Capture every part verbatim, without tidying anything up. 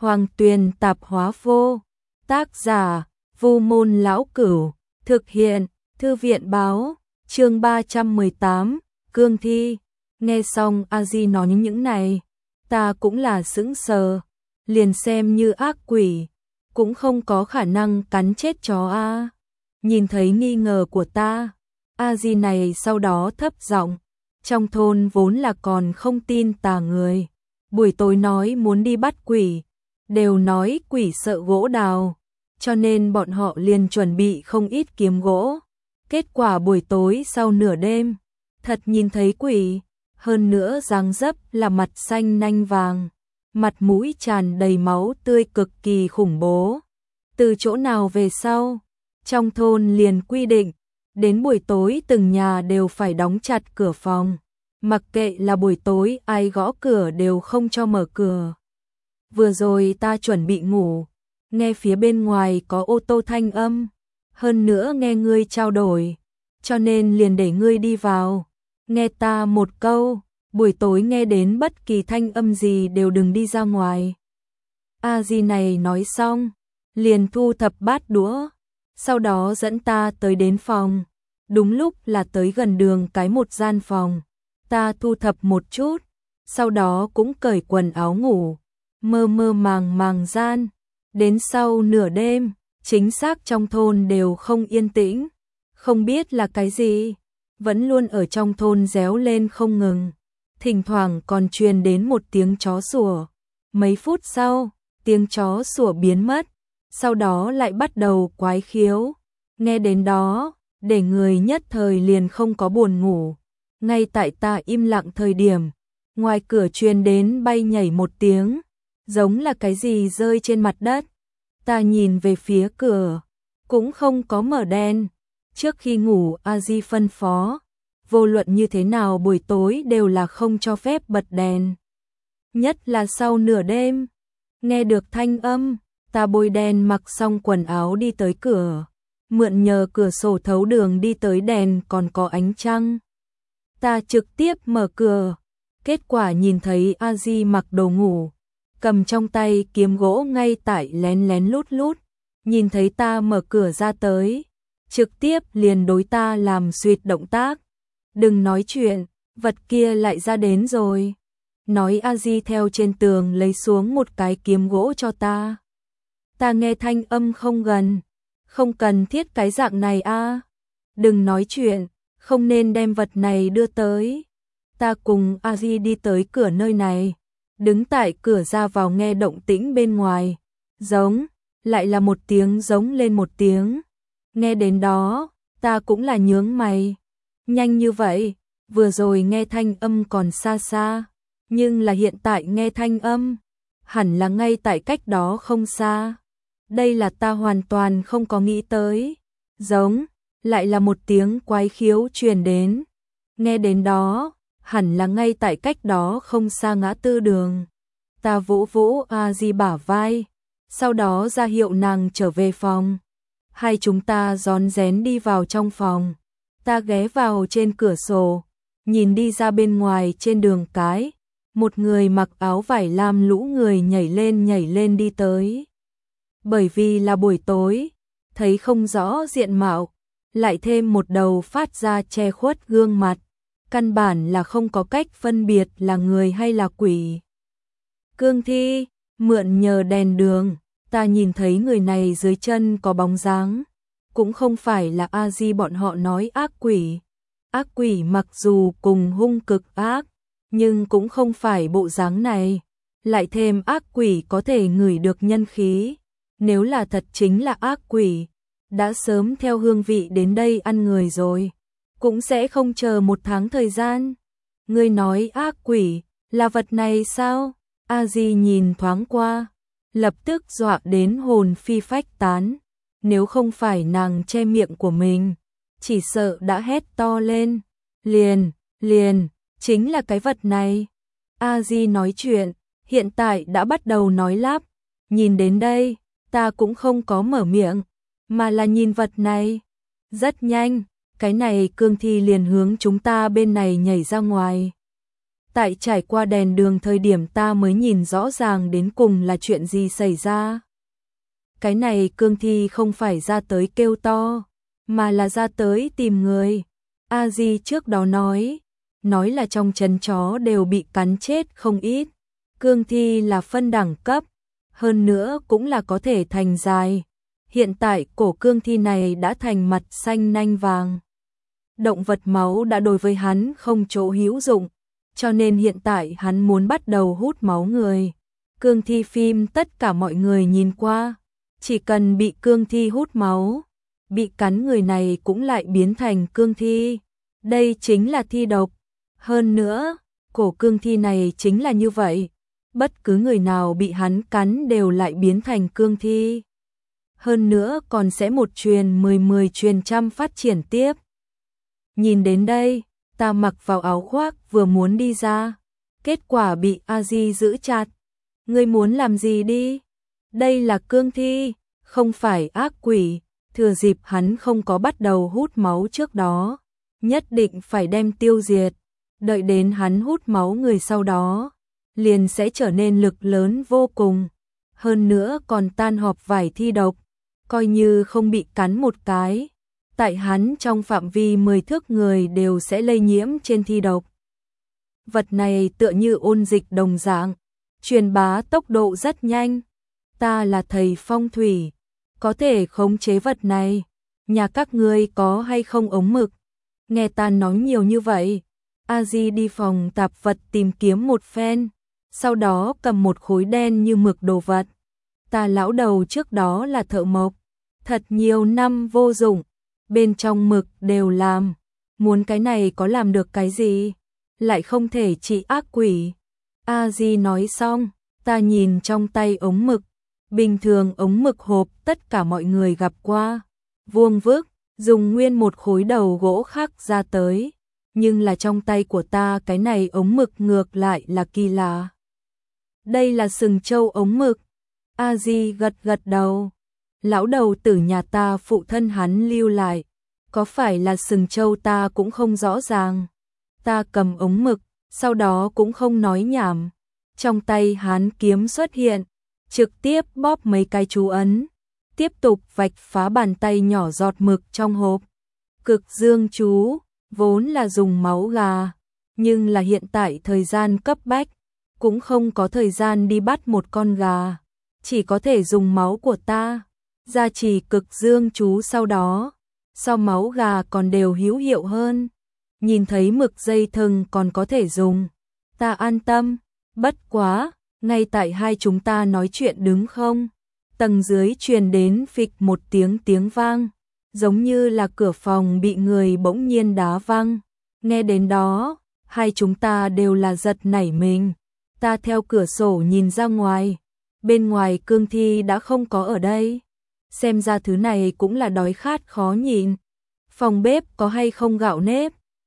Hoàng Tuyền Tạp Hóa Vô. Tác giả: Vu Môn Lão Cửu. Thực hiện: Thư viện Báo. Chương ba trăm mười tám, Cương Thi. Nghe xong A Di nói những này, ta cũng là sững sờ, liền xem như ác quỷ, cũng không có khả năng cắn chết chó a. Nhìn thấy nghi ngờ của ta, A Di này sau đó thấp giọng, trong thôn vốn là còn không tin tà người, buổi tối nói muốn đi bắt quỷ, đều nói quỷ sợ gỗ đào, cho nên bọn họ liền chuẩn bị không ít kiếm gỗ. Kết quả buổi tối sau nửa đêm, thật nhìn thấy quỷ, hơn nữa dáng dấp là mặt xanh nanh vàng, mặt mũi tràn đầy máu tươi cực kỳ khủng bố. Từ chỗ nào về sau, trong thôn liền quy định, đến buổi tối từng nhà đều phải đóng chặt cửa phòng, mặc kệ là buổi tối ai gõ cửa đều không cho mở cửa. Vừa rồi ta chuẩn bị ngủ, nghe phía bên ngoài có ô tô thanh âm, hơn nữa nghe ngươi trao đổi, cho nên liền để ngươi đi vào. Nghe ta một câu, buổi tối nghe đến bất kỳ thanh âm gì đều đừng đi ra ngoài. A Di này nói xong, liền thu thập bát đũa, sau đó dẫn ta tới đến phòng. Đúng lúc là tới gần đường cái một gian phòng, ta thu thập một chút, sau đó cũng cởi quần áo ngủ, mơ mơ màng màng gian. Đến sau nửa đêm, chính xác trong thôn đều không yên tĩnh, không biết là cái gì, vẫn luôn ở trong thôn réo lên không ngừng, thỉnh thoảng còn truyền đến một tiếng chó sủa. Mấy phút sau, tiếng chó sủa biến mất, sau đó lại bắt đầu quái khiếu, nghe đến đó, để người nhất thời liền không có buồn ngủ. Ngay tại ta im lặng thời điểm, ngoài cửa truyền đến bay nhảy một tiếng, giống là cái gì rơi trên mặt đất. Ta nhìn về phía cửa, cũng không có mở đèn. Trước khi ngủ A Di phân phó, vô luận như thế nào buổi tối đều là không cho phép bật đèn. Nhất là sau nửa đêm, nghe được thanh âm, ta bôi đèn mặc xong quần áo đi tới cửa, mượn nhờ cửa sổ thấu đường đi tới đèn còn có ánh trăng. Ta trực tiếp mở cửa, kết quả nhìn thấy A Di mặc đồ ngủ, cầm trong tay kiếm gỗ ngay tại lén lén lút lút, nhìn thấy ta mở cửa ra tới, trực tiếp liền đối ta làm suýt động tác. Đừng nói chuyện, vật kia lại ra đến rồi. Nói A Di theo trên tường lấy xuống một cái kiếm gỗ cho ta. Ta nghe thanh âm không gần, không cần thiết cái dạng này a. Đừng nói chuyện, không nên đem vật này đưa tới. Ta cùng A Di đi tới cửa nơi này, đứng tại cửa ra vào nghe động tĩnh bên ngoài, giống, lại là một tiếng giống lên một tiếng. Nghe đến đó, ta cũng là nhướng mày. Nhanh như vậy, vừa rồi nghe thanh âm còn xa xa, nhưng là hiện tại nghe thanh âm, hẳn là ngay tại cách đó không xa. Đây là ta hoàn toàn không có nghĩ tới. Giống, lại là một tiếng quái khiếu truyền đến. Nghe đến đó, hẳn là ngay tại cách đó không xa ngã tư đường. Ta vỗ vỗ A Di bả vai, sau đó ra hiệu nàng trở về phòng. Hai chúng ta rón rén đi vào trong phòng. Ta ghé vào trên cửa sổ, nhìn đi ra bên ngoài trên đường cái, một người mặc áo vải lam lũ người nhảy lên nhảy lên đi tới. Bởi vì là buổi tối, thấy không rõ diện mạo, lại thêm một đầu phát ra che khuất gương mặt, căn bản là không có cách phân biệt là người hay là quỷ. Cương Thi, mượn nhờ đèn đường, ta nhìn thấy người này dưới chân có bóng dáng, cũng không phải là A Di bọn họ nói ác quỷ. Ác quỷ mặc dù cùng hung cực ác, nhưng cũng không phải bộ dáng này. Lại thêm ác quỷ có thể ngửi được nhân khí, nếu là thật chính là ác quỷ, đã sớm theo hương vị đến đây ăn người rồi, cũng sẽ không chờ một tháng thời gian. Ngươi nói ác quỷ là vật này sao? A Di nhìn thoáng qua, lập tức dọa đến hồn phi phách tán. Nếu không phải nàng che miệng của mình, chỉ sợ đã hét to lên. Liền, liền, chính là cái vật này. A Di nói chuyện, hiện tại đã bắt đầu nói lắp. Nhìn đến đây, ta cũng không có mở miệng, mà là nhìn vật này. Rất nhanh, cái này Cương Thi liền hướng chúng ta bên này nhảy ra ngoài. Tại trải qua đèn đường thời điểm ta mới nhìn rõ ràng đến cùng là chuyện gì xảy ra. Cái này cương thi không phải ra tới kêu to, mà là ra tới tìm người. A Di trước đó nói, nói là trong trấn chó đều bị cắn chết không ít. Cương thi là phân đẳng cấp, hơn nữa cũng là có thể thành dài. Hiện tại cổ cương thi này đã thành mặt xanh nanh vàng. Động vật máu đã đối với hắn không chỗ hữu dụng, cho nên hiện tại hắn muốn bắt đầu hút máu người. Cương thi phim tất cả mọi người nhìn qua, chỉ cần bị cương thi hút máu, bị cắn người này cũng lại biến thành cương thi. Đây chính là thi độc. Hơn nữa, cổ cương thi này chính là như vậy. Bất cứ người nào bị hắn cắn đều lại biến thành cương thi. Hơn nữa còn sẽ một truyền mười mười truyền trăm phát triển tiếp. Nhìn đến đây, ta mặc vào áo khoác vừa muốn đi ra. Kết quả bị A Di giữ chặt. Ngươi muốn làm gì đi? Đây là cương thi, không phải ác quỷ. Thừa dịp hắn không có bắt đầu hút máu trước đó, nhất định phải đem tiêu diệt. Đợi đến hắn hút máu người sau đó, liền sẽ trở nên lực lớn vô cùng. Hơn nữa còn tan họp vải thi độc, coi như không bị cắn một cái. Tại hắn trong phạm vi mười thước người đều sẽ lây nhiễm trên thi độc. Vật này tựa như ôn dịch đồng dạng, truyền bá tốc độ rất nhanh. Ta là thầy phong thủy, có thể khống chế vật này. Nhà các ngươi có hay không ống mực? Nghe ta nói nhiều như vậy, A Di đi phòng tạp vật tìm kiếm một phen, sau đó cầm một khối đen như mực đồ vật. Ta lão đầu trước đó là thợ mộc, thật nhiều năm vô dụng, bên trong mực đều làm, muốn cái này có làm được cái gì, lại không thể trị ác quỷ. A Di nói xong, ta nhìn trong tay ống mực, bình thường ống mực hộp tất cả mọi người gặp qua, vuông vức, dùng nguyên một khối đầu gỗ khắc ra tới, nhưng là trong tay của ta cái này ống mực ngược lại là kỳ lạ. Đây là sừng trâu ống mực. A Di gật gật đầu. Lão đầu tử nhà ta phụ thân hắn lưu lại, có phải là sừng trâu ta cũng không rõ ràng. Ta cầm ống mực, sau đó cũng không nói nhảm. Trong tay hắn kiếm xuất hiện, trực tiếp bóp mấy cái chú ấn, tiếp tục vạch phá bàn tay nhỏ giọt mực trong hộp. Cực dương chú, vốn là dùng máu gà, nhưng là hiện tại thời gian cấp bách, cũng không có thời gian đi bắt một con gà, chỉ có thể dùng máu của ta, gia trì cực dương chú sau đó, so máu gà còn đều hữu hiệu hơn. Nhìn thấy mực dây thừng còn có thể dùng, ta an tâm, bất quá, ngay tại hai chúng ta nói chuyện đứng không, tầng dưới truyền đến phịch một tiếng tiếng vang, giống như là cửa phòng bị người bỗng nhiên đá văng. Nghe đến đó, hai chúng ta đều là giật nảy mình. Ta theo cửa sổ nhìn ra ngoài, bên ngoài cương thi đã không có ở đây. Xem ra thứ này cũng là đói khát khó nhịn. Phòng bếp có hay không gạo nếp?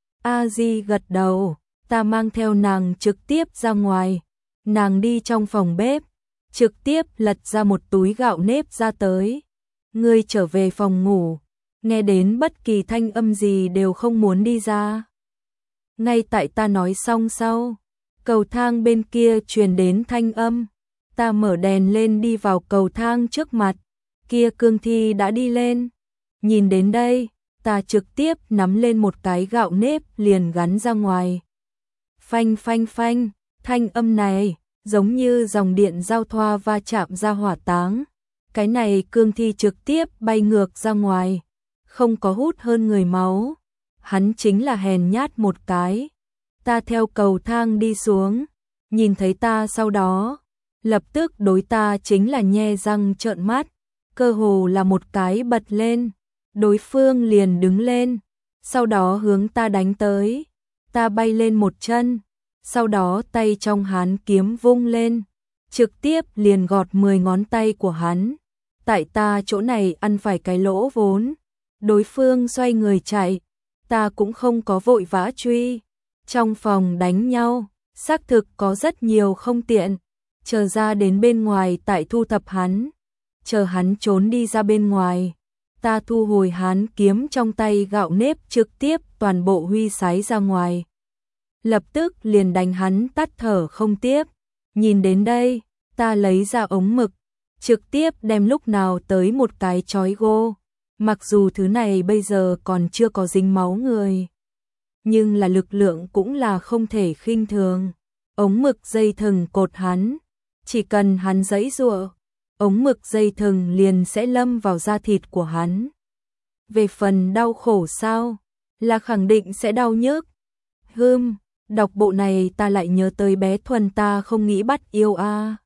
A Di gật đầu, ta mang theo nàng trực tiếp ra ngoài. Nàng đi trong phòng bếp, trực tiếp lật ra một túi gạo nếp ra tới. Ngươi trở về phòng ngủ, nghe đến bất kỳ thanh âm gì đều không muốn đi ra. Ngay tại ta nói xong sau, cầu thang bên kia truyền đến thanh âm. Ta mở đèn lên đi vào cầu thang trước mặt, kia cương thi đã đi lên. Nhìn đến đây, ta trực tiếp nắm lên một cái gạo nếp liền gắn ra ngoài. Phanh phanh phanh, thanh âm này giống như dòng điện giao thoa va chạm ra hỏa táng. Cái này cương thi trực tiếp bay ngược ra ngoài, không có hút hơn người máu. Hắn chính là hèn nhát một cái. Ta theo cầu thang đi xuống, nhìn thấy ta sau đó, lập tức đối ta chính là nhe răng trợn mắt, cơ hồ là một cái bật lên, đối phương liền đứng lên, sau đó hướng ta đánh tới. Ta bay lên một chân, sau đó tay trong hắn kiếm vung lên, trực tiếp liền gọt mười ngón tay của hắn. Tại ta chỗ này ăn phải cái lỗ vốn, đối phương xoay người chạy, ta cũng không có vội vã truy. Trong phòng đánh nhau, xác thực có rất nhiều không tiện, chờ ra đến bên ngoài tại thu thập hắn, chờ hắn trốn đi ra bên ngoài. Ta thu hồi hắn kiếm trong tay gạo nếp trực tiếp toàn bộ huy sái ra ngoài. lập tức liền đánh hắn tắt thở không tiếp. Nhìn đến đây, ta lấy ra ống mực, trực tiếp đem lúc nào tới một cái chói gô. Mặc dù thứ này bây giờ còn chưa có dính máu người, nhưng là lực lượng cũng là không thể khinh thường. Ống mực dây thừng cột hắn, chỉ cần hắn giãy giụa, ống mực dây thừng liền sẽ lâm vào da thịt của hắn. Về phần đau khổ sao, là khẳng định sẽ đau nhức. Hừm, đọc bộ này ta lại nhớ tới bé Thuần ta không nghĩ bắt yêu a.